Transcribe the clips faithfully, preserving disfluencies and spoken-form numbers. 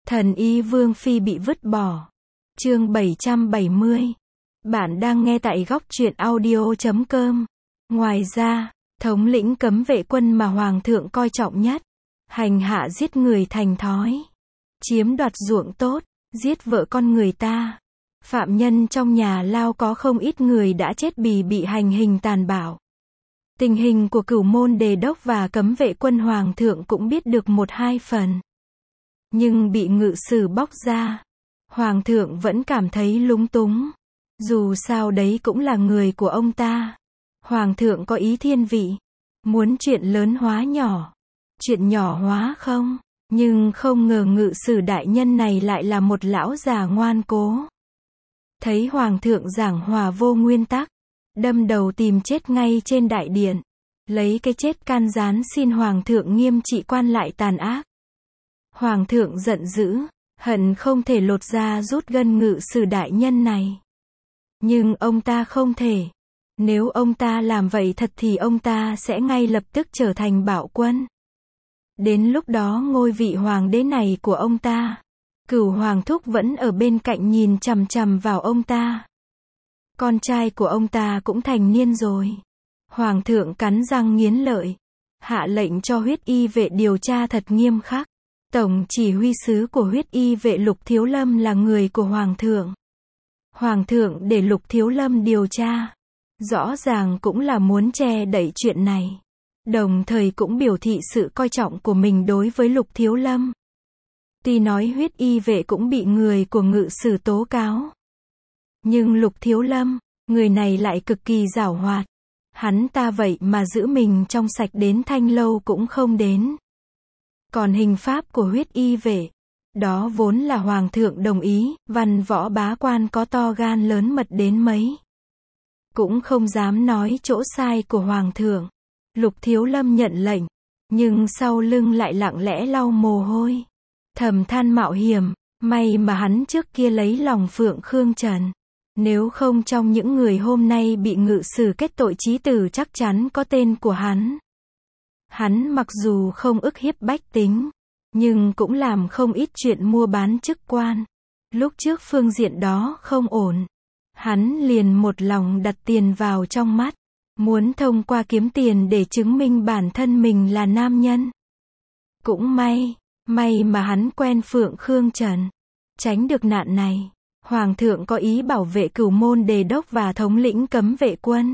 Thần y Vương Phi bị vứt bỏ. Chương bảy trăm bảy mươi. Bạn đang nghe tại góc truyện audio chấm com. Ngoài ra, thống lĩnh cấm vệ quân mà Hoàng thượng coi trọng nhất, hành hạ giết người thành thói, chiếm đoạt ruộng tốt, giết vợ con người ta. Phạm nhân trong nhà lao có không ít người đã chết vì bị hành hình tàn bạo. Tình hình của Cửu Môn Đề Đốc và cấm vệ quân Hoàng thượng cũng biết được một hai phần. Nhưng bị ngự sử bóc ra, Hoàng thượng vẫn cảm thấy lúng túng. Dù sao đấy cũng là người của ông ta. Hoàng thượng có ý thiên vị, muốn chuyện lớn hóa nhỏ, chuyện nhỏ hóa không. Nhưng không ngờ ngự sử đại nhân này lại là một lão già ngoan cố. Thấy Hoàng thượng giảng hòa vô nguyên tắc, đâm đầu tìm chết ngay trên đại điện. Lấy cái chết can gián xin Hoàng thượng nghiêm trị quan lại tàn ác. Hoàng thượng giận dữ, hận không thể lột da rút gân ngự sử đại nhân này. Nhưng ông ta không thể. Nếu ông ta làm vậy thật thì ông ta sẽ ngay lập tức trở thành bạo quân. Đến lúc đó ngôi vị hoàng đế này của ông ta, Cửu Hoàng thúc vẫn ở bên cạnh nhìn chằm chằm vào ông ta. Con trai của ông ta cũng thành niên rồi. Hoàng thượng cắn răng nghiến lợi, hạ lệnh cho huyết y vệ điều tra thật nghiêm khắc. Tổng chỉ huy sứ của huyết y vệ Lục Thiếu Lâm là người của Hoàng thượng. Hoàng thượng để Lục Thiếu Lâm điều tra, rõ ràng cũng là muốn che đậy chuyện này. Đồng thời cũng biểu thị sự coi trọng của mình đối với Lục Thiếu Lâm. Tuy nói huyết y vệ cũng bị người của ngự sử tố cáo. Nhưng Lục Thiếu Lâm, người này lại cực kỳ giảo hoạt. Hắn ta vậy mà giữ mình trong sạch đến thanh lâu cũng không đến. Còn hình pháp của huyết y vệ, đó vốn là Hoàng thượng đồng ý, văn võ bá quan có to gan lớn mật đến mấy, cũng không dám nói chỗ sai của Hoàng thượng. Lục Thiếu Lâm nhận lệnh, nhưng sau lưng lại lặng lẽ lau mồ hôi, thầm than mạo hiểm, may mà hắn trước kia lấy lòng Phượng Khương Trần. Nếu không trong những người hôm nay bị ngự sử kết tội chí tử chắc chắn có tên của hắn. Hắn mặc dù không ức hiếp bách tính, nhưng cũng làm không ít chuyện mua bán chức quan. Lúc trước phương diện đó không ổn, hắn liền một lòng đặt tiền vào trong mắt, muốn thông qua kiếm tiền để chứng minh bản thân mình là nam nhân. Cũng may, may mà hắn quen Phượng Khương Trần, tránh được nạn này. Hoàng thượng có ý bảo vệ Cửu Môn Đề Đốc và thống lĩnh cấm vệ quân.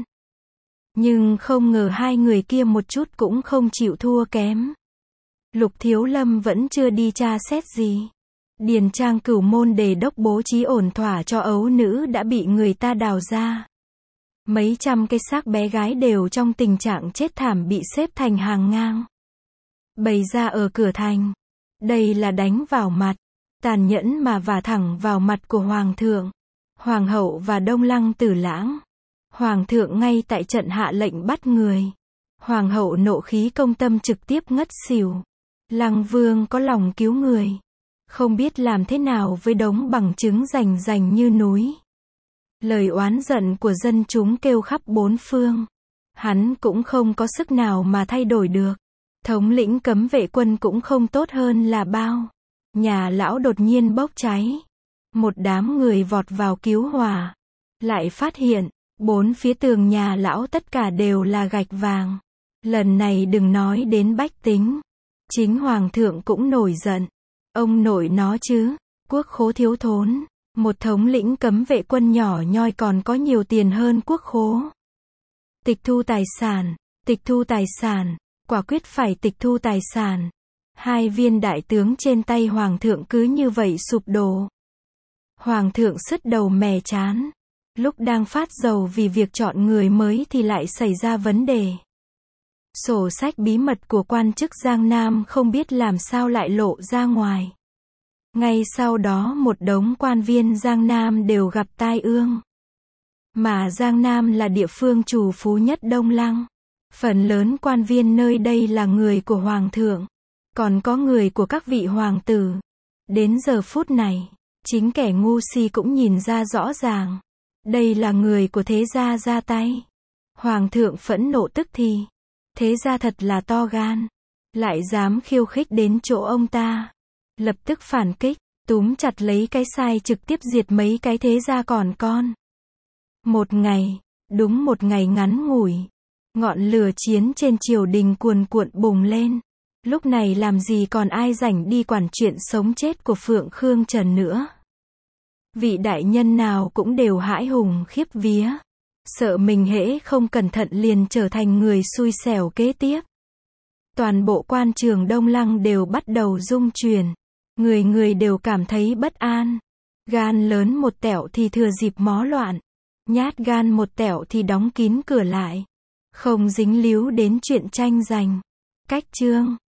Nhưng không ngờ hai người kia một chút cũng không chịu thua kém. Lục Thiếu Lâm vẫn chưa đi tra xét gì. Điền trang Cửu Môn Đề Đốc bố trí ổn thỏa cho ấu nữ đã bị người ta đào ra. Mấy trăm cái xác bé gái đều trong tình trạng chết thảm bị xếp thành hàng ngang, bày ra ở cửa thành. Đây là đánh vào mặt, tàn nhẫn mà vả thẳng vào mặt của Hoàng thượng, Hoàng hậu và Đông Lăng Tử Lãng. Hoàng thượng ngay tại trận hạ lệnh bắt người. Hoàng hậu nộ khí công tâm trực tiếp ngất xỉu. Lăng Vương có lòng cứu người, không biết làm thế nào với đống bằng chứng rành rành như núi. Lời oán giận của dân chúng kêu khắp bốn phương. Hắn cũng không có sức nào mà thay đổi được. Thống lĩnh cấm vệ quân cũng không tốt hơn là bao. Nhà lão đột nhiên bốc cháy. Một đám người vọt vào cứu hỏa. Lại phát hiện, bốn phía tường nhà lão tất cả đều là gạch vàng. Lần này đừng nói đến bách tính, chính Hoàng thượng cũng nổi giận. Ông nội nó chứ, quốc khố thiếu thốn. Một thống lĩnh cấm vệ quân nhỏ nhoi còn có nhiều tiền hơn quốc khố. Tịch thu tài sản, tịch thu tài sản, quả quyết phải tịch thu tài sản. Hai viên đại tướng trên tay Hoàng thượng cứ như vậy sụp đổ. Hoàng thượng sứt đầu mẻ chán. Lúc đang phát dầu vì việc chọn người mới thì lại xảy ra vấn đề. Sổ sách bí mật của quan chức Giang Nam không biết làm sao lại lộ ra ngoài. Ngay sau đó một đống quan viên Giang Nam đều gặp tai ương. Mà Giang Nam là địa phương trù phú nhất Đông Lăng. Phần lớn quan viên nơi đây là người của Hoàng thượng, còn có người của các vị hoàng tử. Đến giờ phút này, chính kẻ ngu si cũng nhìn ra rõ ràng. Đây là người của thế gia ra tay. Hoàng thượng phẫn nộ tức thì. Thế gia thật là to gan. Lại dám khiêu khích đến chỗ ông ta. Lập tức phản kích. túm chặt lấy cái sai trực tiếp diệt mấy cái thế gia còn con. Một ngày, đúng một ngày ngắn ngủi, ngọn lửa chiến trên triều đình cuồn cuộn bùng lên. Lúc này làm gì còn ai rảnh đi quản chuyện sống chết của Phượng Khương Trần nữa. Vị đại nhân nào cũng đều hãi hùng khiếp vía, sợ mình hễ không cẩn thận liền trở thành người xui xẻo kế tiếp. Toàn bộ quan trường Đông Lăng đều bắt đầu rung chuyển, người người đều cảm thấy bất an. Gan lớn một tẹo thì thừa dịp mó loạn, nhát gan một tẹo thì đóng kín cửa lại, không dính líu đến chuyện tranh giành. Cách chương